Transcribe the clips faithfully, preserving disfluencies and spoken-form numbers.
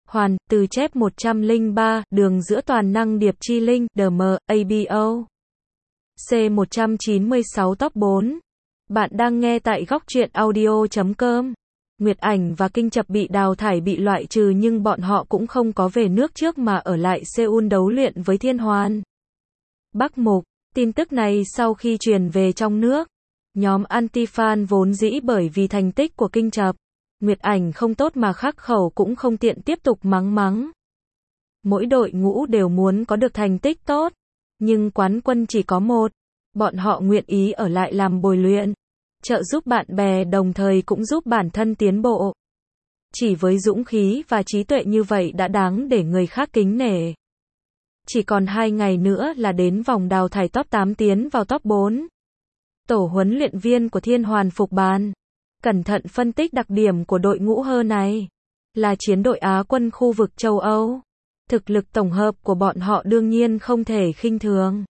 Hoàn, từ chép một trăm lẻ ba, đường giữa toàn năng điệp chi linh, đê em, a bê o. C một trăm chín mươi sáu top bốn. Bạn đang nghe tại góc truyện audio chấm com. Nguyệt Ảnh và Kinh Chập bị đào thải bị loại trừ nhưng bọn họ cũng không có về nước trước mà ở lại Seoul đấu luyện với Thiên Hoàn. Bắc Mục, tin tức này sau khi truyền về trong nước, nhóm anti-fan vốn dĩ bởi vì thành tích của Kinh Chập, Nguyệt Ảnh không tốt mà khắc khẩu cũng không tiện tiếp tục mắng mắng. Mỗi đội ngũ đều muốn có được thành tích tốt, nhưng quán quân chỉ có một, bọn họ nguyện ý ở lại làm bồi luyện, trợ giúp bạn bè đồng thời cũng giúp bản thân tiến bộ. Chỉ với dũng khí và trí tuệ như vậy đã đáng để người khác kính nể. Chỉ còn hai ngày nữa là đến vòng đào thải top tám tiến vào top bốn. Tổ huấn luyện viên của Thiên Hoàn phục bàn, cẩn thận phân tích đặc điểm của đội ngũ Hơ này. Là chiến đội Á quân khu vực châu Âu. Thực lực tổng hợp của bọn họ đương nhiên không thể khinh thường.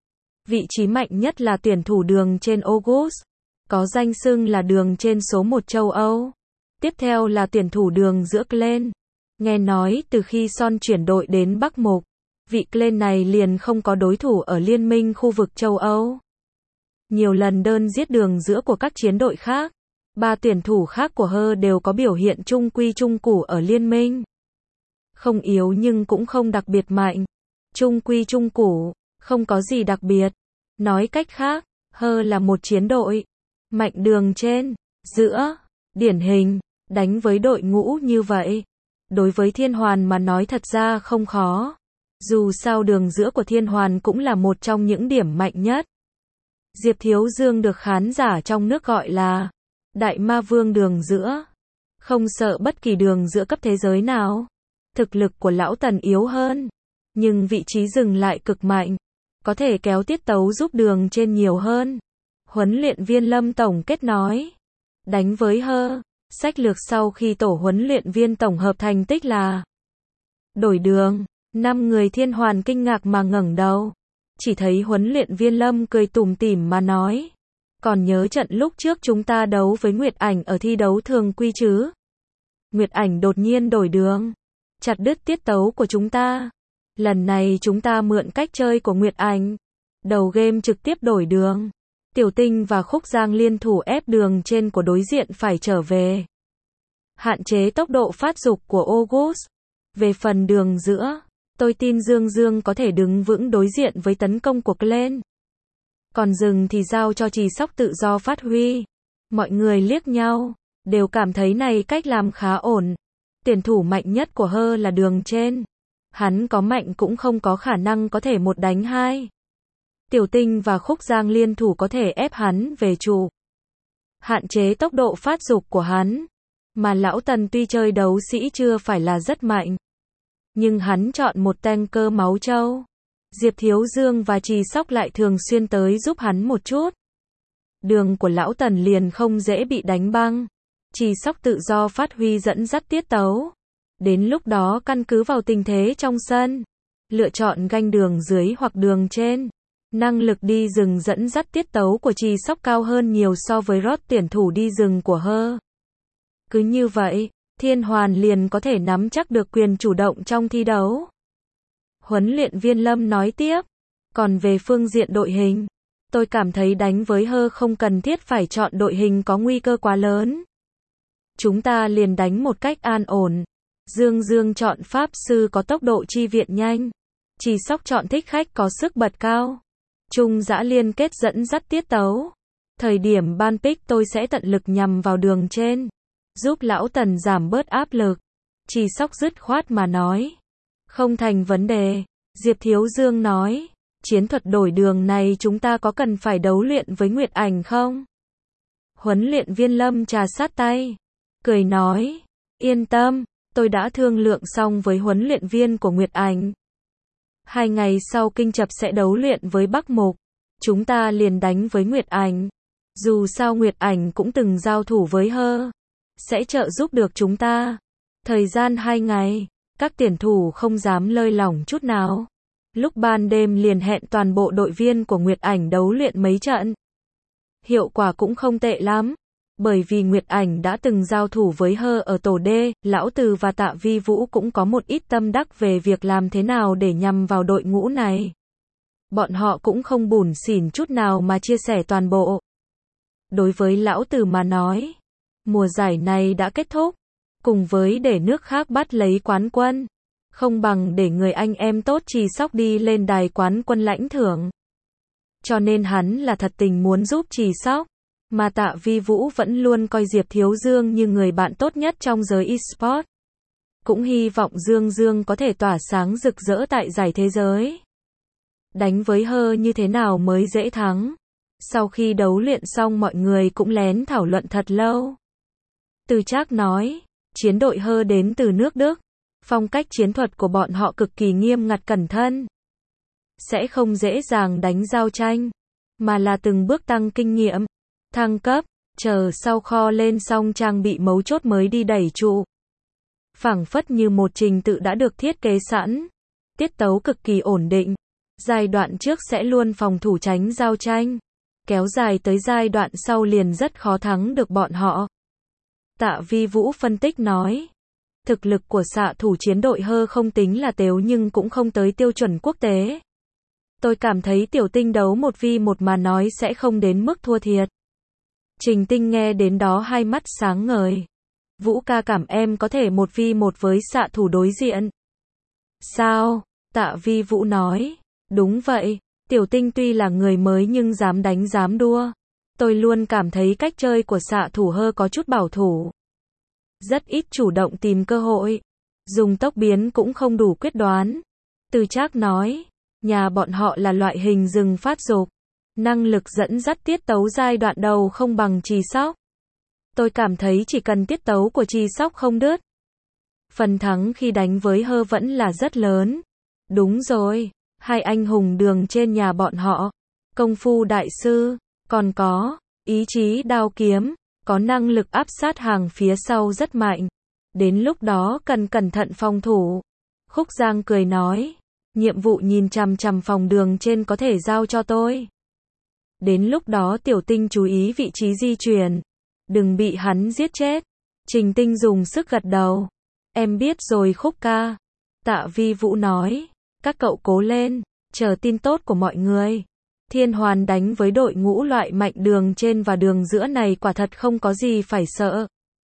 Vị trí mạnh nhất là tuyển thủ đường trên August, có danh xưng là đường trên số một châu Âu. Tiếp theo là tuyển thủ đường giữa Glenn. Nghe nói từ khi Son chuyển đội đến Bắc Mục, vị Glenn này liền không có đối thủ ở liên minh khu vực châu Âu. Nhiều lần đơn giết đường giữa của các chiến đội khác, ba tuyển thủ khác của Hơ đều có biểu hiện trung quy trung củ ở liên minh. Không yếu nhưng cũng không đặc biệt mạnh. Trung quy trung củ, không có gì đặc biệt. Nói cách khác, Hơ là một chiến đội mạnh đường trên, giữa, điển hình, đánh với đội ngũ như vậy. Đối với Thiên Hoàn mà nói thật ra không khó. Dù sao đường giữa của Thiên Hoàn cũng là một trong những điểm mạnh nhất. Diệp Thiếu Dương được khán giả trong nước gọi là Đại Ma Vương đường giữa. Không sợ bất kỳ đường giữa cấp thế giới nào. Thực lực của lão Tần yếu hơn, nhưng vị trí dừng lại cực mạnh, có thể kéo tiết tấu giúp đường trên nhiều hơn. Huấn luyện viên Lâm tổng kết nói, đánh với Hơ, sách lược sau khi tổ huấn luyện viên tổng hợp thành tích là đổi đường. Năm người Thiên Hoàn kinh ngạc mà ngẩng đầu, chỉ thấy huấn luyện viên Lâm cười tủm tỉm mà nói, còn nhớ trận lúc trước chúng ta đấu với Nguyệt Ảnh ở thi đấu thường quy chứ? Nguyệt Ảnh đột nhiên đổi đường, chặt đứt tiết tấu của chúng ta. Lần này chúng ta mượn cách chơi của Nguyệt Ảnh, đầu game trực tiếp đổi đường. Tiểu Tinh và Khúc Giang liên thủ ép đường trên của đối diện phải trở về, hạn chế tốc độ phát dục của August. Về phần đường giữa, tôi tin Dương Dương có thể đứng vững đối diện với tấn công của Glenn. Còn rừng thì giao cho Trì Sóc tự do phát huy. Mọi người liếc nhau, đều cảm thấy này cách làm khá ổn. Tuyển thủ mạnh nhất của Hơ là đường trên. Hắn có mạnh cũng không có khả năng có thể một đánh hai. Tiểu Tinh và Khúc Giang liên thủ có thể ép hắn về trụ, hạn chế tốc độ phát dục của hắn. Mà lão Tần tuy chơi đấu sĩ chưa phải là rất mạnh, nhưng hắn chọn một tanker máu trâu. Diệp Thiếu Dương và Trì Sóc lại thường xuyên tới giúp hắn một chút. Đường của lão Tần liền không dễ bị đánh băng. Trì Sóc tự do phát huy dẫn dắt tiết tấu. Đến lúc đó căn cứ vào tình thế trong sân, lựa chọn ganh đường dưới hoặc đường trên. Năng lực đi rừng dẫn dắt tiết tấu của Trì Sóc cao hơn nhiều so với Rod tuyển thủ đi rừng của Hơ. Cứ như vậy, Thiên Hoàn liền có thể nắm chắc được quyền chủ động trong thi đấu. Huấn luyện viên Lâm nói tiếp, còn về phương diện đội hình, tôi cảm thấy đánh với Hơ không cần thiết phải chọn đội hình có nguy cơ quá lớn. Chúng ta liền đánh một cách an ổn. Dương Dương chọn Pháp Sư có tốc độ chi viện nhanh. Trì Sóc chọn Thích Khách có sức bật cao. Trung Dã liên kết dẫn dắt tiết tấu. Thời điểm ban pick tôi sẽ tận lực nhằm vào đường trên, giúp lão Tần giảm bớt áp lực. Trì Sóc dứt khoát mà nói, không thành vấn đề. Diệp Thiếu Dương nói, chiến thuật đổi đường này chúng ta có cần phải đấu luyện với Nguyệt Ảnh không? Huấn luyện viên Lâm trà sát tay, cười nói, yên tâm, tôi đã thương lượng xong với huấn luyện viên của Nguyệt Ảnh. Hai ngày sau Kinh Chập sẽ đấu luyện với Bắc Mục, chúng ta liền đánh với Nguyệt Ảnh. Dù sao Nguyệt Ảnh cũng từng giao thủ với Hơ, sẽ trợ giúp được chúng ta. Thời gian hai ngày, các tuyển thủ không dám lơi lỏng chút nào. Lúc ban đêm liền hẹn toàn bộ đội viên của Nguyệt Ảnh đấu luyện mấy trận. Hiệu quả cũng không tệ lắm. Bởi vì Nguyệt Ảnh đã từng giao thủ với Hơ ở tổ D, Lão Từ và Tạ Vi Vũ cũng có một ít tâm đắc về việc làm thế nào để nhằm vào đội ngũ này. Bọn họ cũng không bủn xỉn chút nào mà chia sẻ toàn bộ. Đối với Lão Từ mà nói, mùa giải này đã kết thúc, cùng với để nước khác bắt lấy quán quân, không bằng để người anh em tốt Trì Sóc đi lên đài quán quân lãnh thưởng. Cho nên hắn là thật tình muốn giúp Trì Sóc, mà Tạ Vi Vũ vẫn luôn coi Diệp Thiếu Dương như người bạn tốt nhất trong giới eSports. Cũng hy vọng Dương Dương có thể tỏa sáng rực rỡ tại giải thế giới. Đánh với Hơ như thế nào mới dễ thắng? Sau khi đấu luyện xong mọi người cũng lén thảo luận thật lâu. Từ Trác nói, chiến đội Hơ đến từ nước Đức. Phong cách chiến thuật của bọn họ cực kỳ nghiêm ngặt cẩn thận. Sẽ không dễ dàng đánh giao tranh, mà là từng bước tăng kinh nghiệm, thăng cấp, chờ sau kho lên xong trang bị mấu chốt mới đi đẩy trụ. Phảng phất như một trình tự đã được thiết kế sẵn, tiết tấu cực kỳ ổn định. Giai đoạn trước sẽ luôn phòng thủ tránh giao tranh, kéo dài tới giai đoạn sau liền rất khó thắng được bọn họ. Tạ Vi Vũ phân tích nói, thực lực của xạ thủ chiến đội Hơ không tính là tếu nhưng cũng không tới tiêu chuẩn quốc tế. Tôi cảm thấy Tiểu Tinh đấu một vi một mà nói sẽ không đến mức thua thiệt. Trình Tinh nghe đến đó hai mắt sáng ngời. Vũ ca cảm em có thể một vi một với xạ thủ đối diện. Sao? Tạ Vi Vũ nói. Đúng vậy, Tiểu Tinh tuy là người mới nhưng dám đánh dám đua. Tôi luôn cảm thấy cách chơi của xạ thủ Hơ có chút bảo thủ. Rất ít chủ động tìm cơ hội. Dùng tốc biến cũng không đủ quyết đoán. Từ Trác nói, nhà bọn họ là loại hình rừng phát dục. Năng lực dẫn dắt tiết tấu giai đoạn đầu không bằng Trì Sóc. Tôi cảm thấy chỉ cần tiết tấu của Trì Sóc không đứt, phần thắng khi đánh với Hơ vẫn là rất lớn. Đúng rồi, hai anh hùng đường trên nhà bọn họ, công phu đại sư, còn có ý chí đao kiếm, có năng lực áp sát hàng phía sau rất mạnh. Đến lúc đó cần cẩn thận phòng thủ. Khúc Giang cười nói, nhiệm vụ nhìn chằm chằm phòng đường trên có thể giao cho tôi. Đến lúc đó Tiểu Tinh chú ý vị trí di chuyển, đừng bị hắn giết chết. Trình Tinh dùng sức gật đầu. Em biết rồi Khúc ca. Tạ Vi Vũ nói, các cậu cố lên, chờ tin tốt của mọi người. Thiên Hoàn đánh với đội ngũ loại mạnh đường trên và đường giữa này quả thật không có gì phải sợ.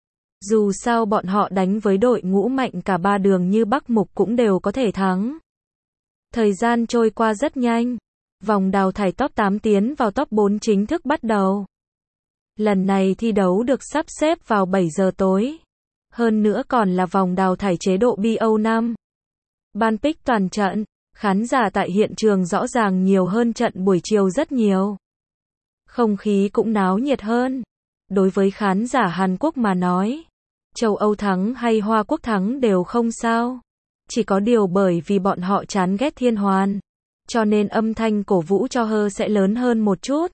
Dù sao bọn họ đánh với đội ngũ mạnh cả ba đường như Bắc Mục cũng đều có thể thắng. Thời gian trôi qua rất nhanh. Vòng đào thải top tám tiến vào top bốn chính thức bắt đầu. Lần này thi đấu được sắp xếp vào bảy giờ tối. Hơn nữa còn là vòng đào thải chế độ B O năm. Ban pick toàn trận, khán giả tại hiện trường rõ ràng nhiều hơn trận buổi chiều rất nhiều. Không khí cũng náo nhiệt hơn. Đối với khán giả Hàn Quốc mà nói, châu Âu thắng hay Hoa Quốc thắng đều không sao. Chỉ có điều bởi vì bọn họ chán ghét Thiên Hoàn, cho nên âm thanh cổ vũ cho Hơ sẽ lớn hơn một chút.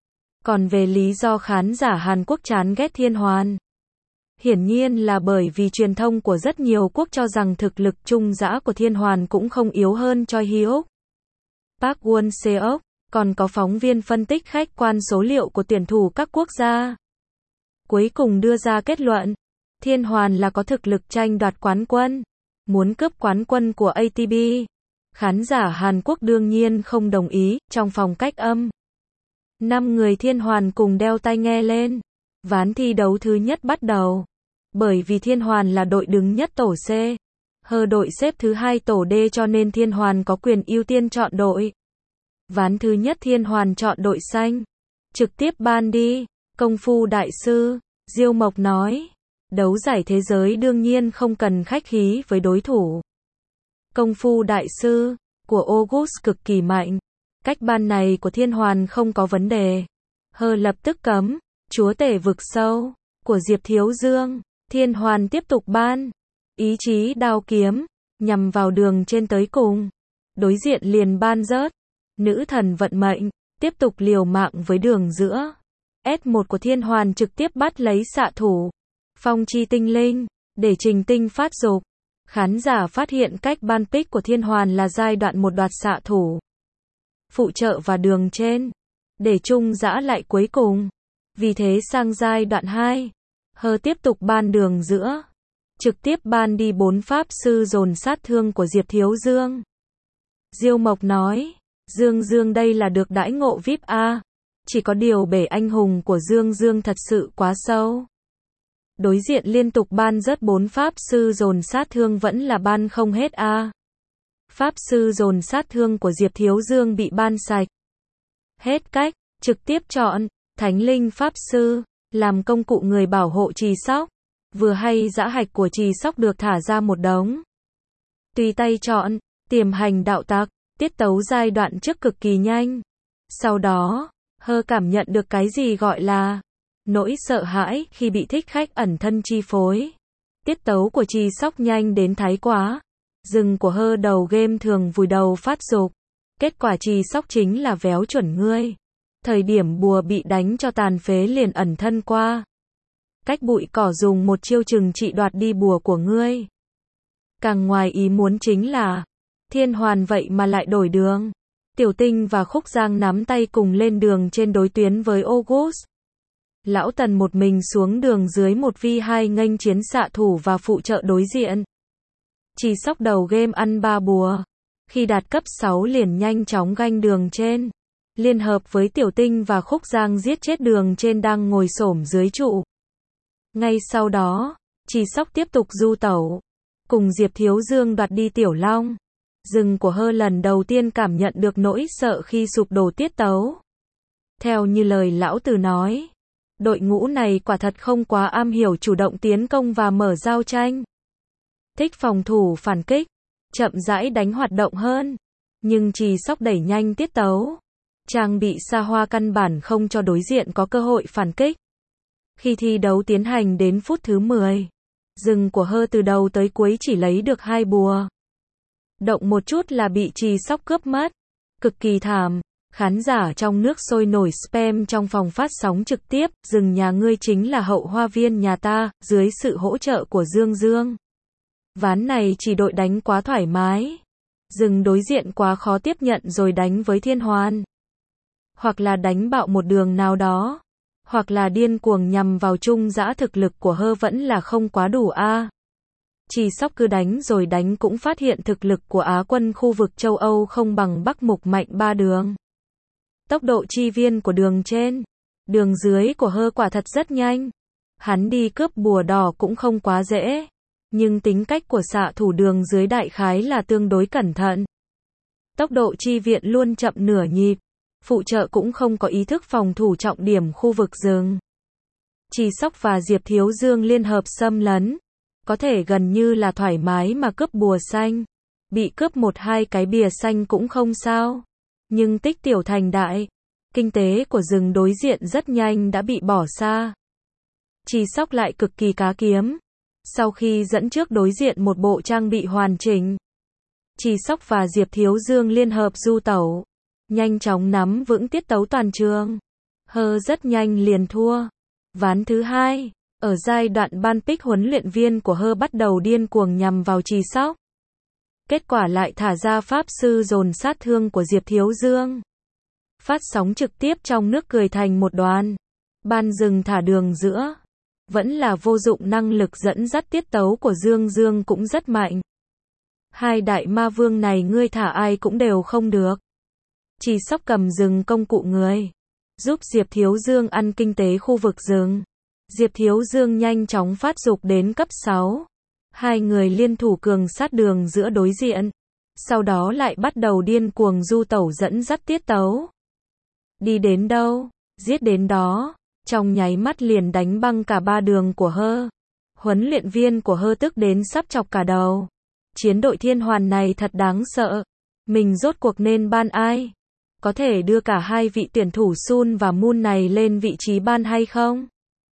Còn về lý do khán giả Hàn Quốc chán ghét Thiên Hoàn, hiển nhiên là bởi vì truyền thông của rất nhiều quốc cho rằng thực lực trung dã của Thiên Hoàn cũng không yếu hơn Choi Hyuk, Park Won Seok, còn có phóng viên phân tích khách quan số liệu của tuyển thủ các quốc gia. Cuối cùng đưa ra kết luận, Thiên Hoàn là có thực lực tranh đoạt quán quân, muốn cướp quán quân của A T B. Khán giả Hàn Quốc đương nhiên không đồng ý. Trong phòng cách âm, năm người Thiên Hoàn cùng đeo tai nghe lên. Ván thi đấu thứ nhất bắt đầu. Bởi vì Thiên Hoàn là đội đứng nhất tổ C, Hơ đội xếp thứ hai tổ D cho nên Thiên Hoàn có quyền ưu tiên chọn đội. Ván thứ nhất Thiên Hoàn chọn đội xanh. Trực tiếp ban đi. Công phu đại sư, Diêu Mộc nói. Đấu giải thế giới đương nhiên không cần khách khí với đối thủ. Công phu đại sư của August cực kỳ mạnh. Cách ban này của Thiên Hoàn không có vấn đề. Hơ lập tức cấm. Chúa tể vực sâu của Diệp Thiếu Dương. Thiên Hoàn tiếp tục ban. Ý chí đao kiếm, nhằm vào đường trên tới cùng. Đối diện liền ban rớt. Nữ thần vận mệnh, tiếp tục liều mạng với đường giữa. S một của Thiên Hoàn trực tiếp bắt lấy xạ thủ. Phong chi tinh linh, để Trình Tinh phát dục. Khán giả phát hiện cách ban pick của Thiên Hoàn là giai đoạn một đoạt xạ thủ, phụ trợ và đường trên. Để chung dã lại cuối cùng. Vì thế sang giai đoạn hai, Hơ tiếp tục ban đường giữa. Trực tiếp ban đi bốn pháp sư dồn sát thương của Diệp Thiếu Dương. Diêu Mộc nói, Dương Dương đây là được đãi ngộ vi ai pi a. Chỉ có điều bể anh hùng của Dương Dương thật sự quá sâu. Đối diện liên tục ban rớt bốn pháp sư dồn sát thương vẫn là ban không hết a. Pháp sư dồn sát thương của Diệp Thiếu Dương bị ban sạch. Hết cách, trực tiếp chọn Thánh Linh Pháp Sư làm công cụ người bảo hộ Trì Sóc. Vừa hay dã hạch của Trì Sóc được thả ra một đống. Tùy tay chọn Tiềm Hành Đạo Tặc, tiết tấu giai đoạn trước cực kỳ nhanh. Sau đó, Hơ cảm nhận được cái gì gọi là nỗi sợ hãi khi bị thích khách ẩn thân chi phối. Tiết tấu của Trì Sóc nhanh đến thái quá. Rừng của Hơ đầu game thường vùi đầu phát dục. Kết quả Trì Sóc chính là véo chuẩn ngươi. Thời điểm bùa bị đánh cho tàn phế liền ẩn thân qua. Cách bụi cỏ dùng một chiêu trừng trị đoạt đi bùa của ngươi. Càng ngoài ý muốn chính là Thiên Hoàn vậy mà lại đổi đường. Tiểu Tinh và Khúc Giang nắm tay cùng lên đường trên đối tuyến với August. Lão Tần một mình xuống đường dưới một vi hai nghênh chiến xạ thủ và phụ trợ đối diện. Trì Sóc đầu game ăn ba bùa. Khi đạt cấp sáu liền nhanh chóng ganh đường trên. Liên hợp với Tiểu Tinh và Khúc Giang giết chết đường trên đang ngồi xổm dưới trụ. Ngay sau đó, Trì Sóc tiếp tục du tẩu. Cùng Diệp Thiếu Dương đoạt đi Tiểu Long. Rừng của Hơ lần đầu tiên cảm nhận được nỗi sợ khi sụp đổ tiết tấu. Theo như lời lão Từ nói, đội ngũ này quả thật không quá am hiểu chủ động tiến công và mở giao tranh. Thích phòng thủ phản kích, chậm rãi đánh hoạt động hơn. Nhưng Trì Sóc đẩy nhanh tiết tấu. Trang bị xa hoa căn bản không cho đối diện có cơ hội phản kích. Khi thi đấu tiến hành đến phút thứ mười, rừng của Hơ từ đầu tới cuối chỉ lấy được hai bùa. Động một chút là bị Trì Sóc cướp mất. Cực kỳ thảm. Khán giả trong nước sôi nổi spam trong phòng phát sóng trực tiếp. Rừng nhà ngươi chính là hậu hoa viên nhà ta, dưới sự hỗ trợ của Dương Dương. Ván này chỉ đội đánh quá thoải mái. Rừng đối diện quá khó tiếp nhận rồi đánh với Thiên Hoàn. Hoặc là đánh bạo một đường nào đó. Hoặc là điên cuồng nhằm vào trung dã thực lực của Hơ vẫn là không quá đủ a. Trì Sóc cứ đánh rồi đánh cũng phát hiện thực lực của Á quân khu vực châu Âu không bằng Bắc Mục mạnh ba đường. Tốc độ chi viên của đường trên, đường dưới của Hơ quả thật rất nhanh. Hắn đi cướp bùa đỏ cũng không quá dễ. Nhưng tính cách của xạ thủ đường dưới đại khái là tương đối cẩn thận. Tốc độ chi viện luôn chậm nửa nhịp. Phụ trợ cũng không có ý thức phòng thủ trọng điểm khu vực rừng. Trì Sóc và Diệp Thiếu Dương liên hợp xâm lấn. Có thể gần như là thoải mái mà cướp bùa xanh. Bị cướp một hai cái bìa xanh cũng không sao. Nhưng tích tiểu thành đại. Kinh tế của rừng đối diện rất nhanh đã bị bỏ xa. Trì Sóc lại cực kỳ cá kiếm. Sau khi dẫn trước đối diện một bộ trang bị hoàn chỉnh, Trì Sóc và Diệp Thiếu Dương liên hợp du tẩu. Nhanh chóng nắm vững tiết tấu toàn trường. Hơ rất nhanh liền thua. Ván thứ hai, ở giai đoạn ban pick huấn luyện viên của Hơ bắt đầu điên cuồng nhằm vào Trì Sóc. Kết quả lại thả ra pháp sư dồn sát thương của Diệp Thiếu Dương. Phát sóng trực tiếp trong nước cười thành một đoàn. Ban rừng thả đường giữa. Vẫn là vô dụng, năng lực dẫn dắt tiết tấu của Dương Dương cũng rất mạnh. Hai đại ma vương này ngươi thả ai cũng đều không được. Trì Sóc cầm rừng công cụ người. Giúp Diệp Thiếu Dương ăn kinh tế khu vực rừng. Diệp Thiếu Dương nhanh chóng phát dục đến cấp sáu. Hai người liên thủ cường sát đường giữa đối diện. Sau đó lại bắt đầu điên cuồng du tẩu dẫn dắt tiết tấu. Đi đến đâu, giết đến đó. Trong nháy mắt liền đánh băng cả ba đường của Hơ. Huấn luyện viên của Hơ tức đến sắp chọc cả đầu. Chiến đội Thiên Hoàn này thật đáng sợ. Mình rốt cuộc nên ban ai? Có thể đưa cả hai vị tuyển thủ Sun và Moon này lên vị trí ban hay không?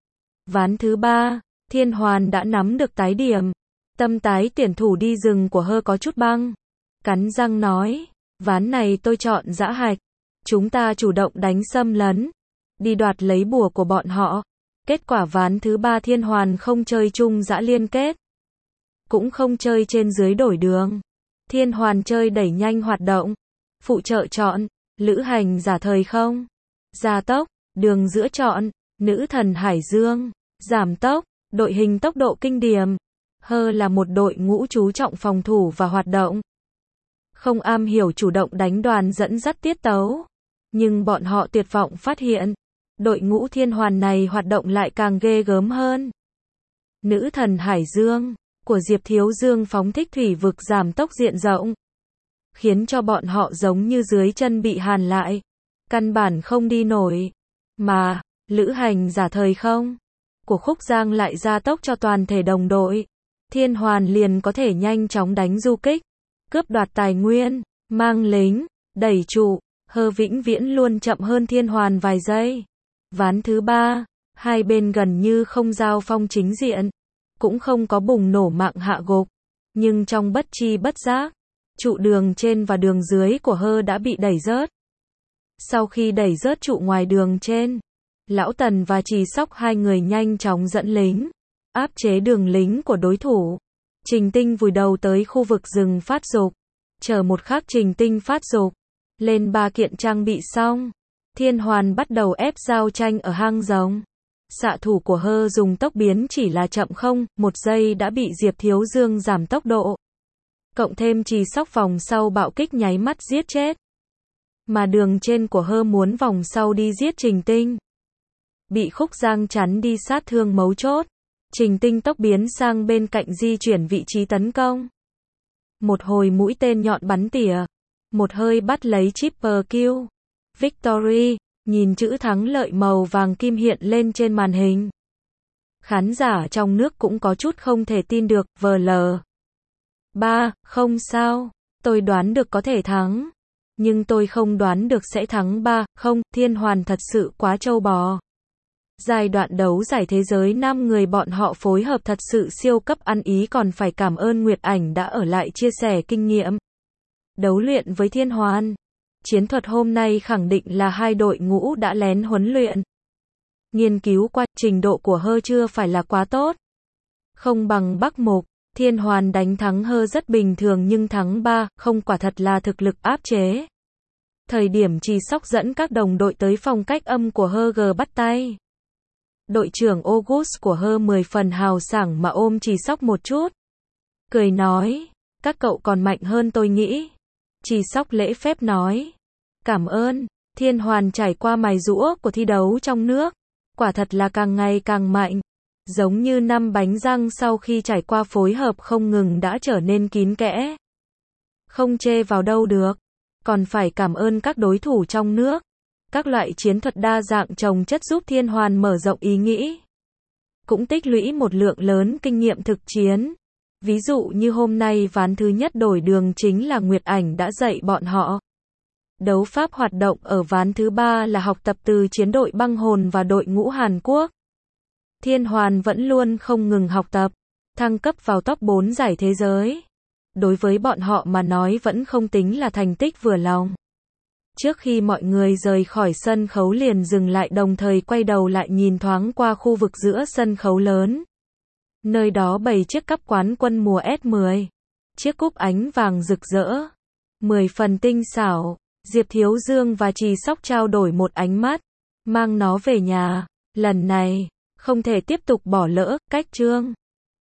Ván thứ ba, Thiên Hoàn đã nắm được tái điểm. Tâm tái tuyển thủ đi rừng của Hơ có chút băng. Cắn răng nói, ván này tôi chọn dã hạch. Chúng ta chủ động đánh xâm lấn. Đi đoạt lấy bùa của bọn họ. Kết quả ván thứ ba Thiên Hoàn không chơi chung dã liên kết. Cũng không chơi trên dưới đổi đường. Thiên Hoàn chơi đẩy nhanh hoạt động. Phụ trợ chọn, lữ hành giả thời không. Gia tốc, đường giữa chọn, Nữ thần Hải Dương, giảm tốc, đội hình tốc độ kinh điềm. Hơ là một đội ngũ chú trọng phòng thủ và hoạt động. Không am hiểu chủ động đánh đoàn dẫn dắt tiết tấu. Nhưng bọn họ tuyệt vọng phát hiện, đội ngũ thiên hoàn này hoạt động lại càng ghê gớm hơn. Nữ thần Hải Dương, của Diệp Thiếu Dương phóng thích thủy vực giảm tốc diện rộng. Khiến cho bọn họ giống như dưới chân bị hàn lại. Căn bản không đi nổi. Mà, lữ hành giả thời không của Khúc Giang lại gia tốc cho toàn thể đồng đội. Thiên hoàn liền có thể nhanh chóng đánh du kích, cướp đoạt tài nguyên, mang lính, đẩy trụ. Hơ vĩnh viễn luôn chậm hơn thiên hoàn vài giây. Ván thứ ba, hai bên gần như không giao phong chính diện, cũng không có bùng nổ mạng hạ gục. Nhưng trong bất chi bất giác, trụ đường trên và đường dưới của Hơ đã bị đẩy rớt. Sau khi đẩy rớt trụ ngoài đường trên, Lão Tần và Trì Sóc hai người nhanh chóng dẫn lính, áp chế đường lính của đối thủ. Trình Tinh vùi đầu tới khu vực rừng phát dục. Chờ một khắc Trình Tinh phát dục, lên ba kiện trang bị xong, thiên hoàn bắt đầu ép giao tranh ở hang rồng. Xạ thủ của Hơ dùng tốc biến chỉ là chậm không, một giây đã bị Diệp Thiếu Dương giảm tốc độ. Cộng thêm Trì Sóc vòng sau bạo kích nháy mắt giết chết. Mà đường trên của Hơ muốn vòng sau đi giết Trình Tinh. Bị Khúc Giang chắn đi sát thương mấu chốt. Trình Tinh tốc biến sang bên cạnh di chuyển vị trí tấn công. Một hồi mũi tên nhọn bắn tỉa. Một hơi bắt lấy triple kill. Victory, nhìn chữ thắng lợi màu vàng kim hiện lên trên màn hình. Khán giả trong nước cũng có chút không thể tin được, vờ lờ. Ba, không sao, tôi đoán được có thể thắng. Nhưng tôi không đoán được sẽ thắng ba, không, thiên hoàn thật sự quá trâu bò. Giai đoạn đấu giải thế giới năm người bọn họ phối hợp thật sự siêu cấp ăn ý, còn phải cảm ơn Nguyệt Ảnh đã ở lại chia sẻ kinh nghiệm. Đấu luyện với thiên hoàn. Chiến thuật hôm nay khẳng định là hai đội ngũ đã lén huấn luyện. Nghiên cứu qua, trình độ của Hơ chưa phải là quá tốt. Không bằng Bắc Mục, thiên hoàn đánh thắng Hơ rất bình thường nhưng thắng ba, không quả thật là thực lực áp chế. Thời điểm Trì Sóc dẫn các đồng đội tới phòng cách âm của Hơ G bắt tay. Đội trưởng August của Hơ mười phần hào sảng mà ôm Trì Sóc một chút. Cười nói, các cậu còn mạnh hơn tôi nghĩ. Trì Sóc lễ phép nói, cảm ơn, thiên hoàn trải qua mài giũa của thi đấu trong nước. Quả thật là càng ngày càng mạnh. Giống như năm bánh răng sau khi trải qua phối hợp không ngừng đã trở nên kín kẽ. Không chê vào đâu được. Còn phải cảm ơn các đối thủ trong nước. Các loại chiến thuật đa dạng chồng chất giúp thiên hoàn mở rộng ý nghĩ. Cũng tích lũy một lượng lớn kinh nghiệm thực chiến. Ví dụ như hôm nay ván thứ nhất đổi đường chính là Nguyệt Ảnh đã dạy bọn họ. Đấu pháp hoạt động ở ván thứ ba là học tập từ chiến đội băng hồn và đội ngũ Hàn Quốc. Thiên hoàn vẫn luôn không ngừng học tập, thăng cấp vào top bốn giải thế giới. Đối với bọn họ mà nói vẫn không tính là thành tích vừa lòng. Trước khi mọi người rời khỏi sân khấu liền dừng lại, đồng thời quay đầu lại nhìn thoáng qua khu vực giữa sân khấu lớn. Nơi đó bày chiếc cúp quán quân mùa S mười. Chiếc cúp ánh vàng rực rỡ, mười phần tinh xảo. Diệp Thiếu Dương và Trì Sóc trao đổi một ánh mắt, mang nó về nhà. Lần này, không thể tiếp tục bỏ lỡ, cách chương.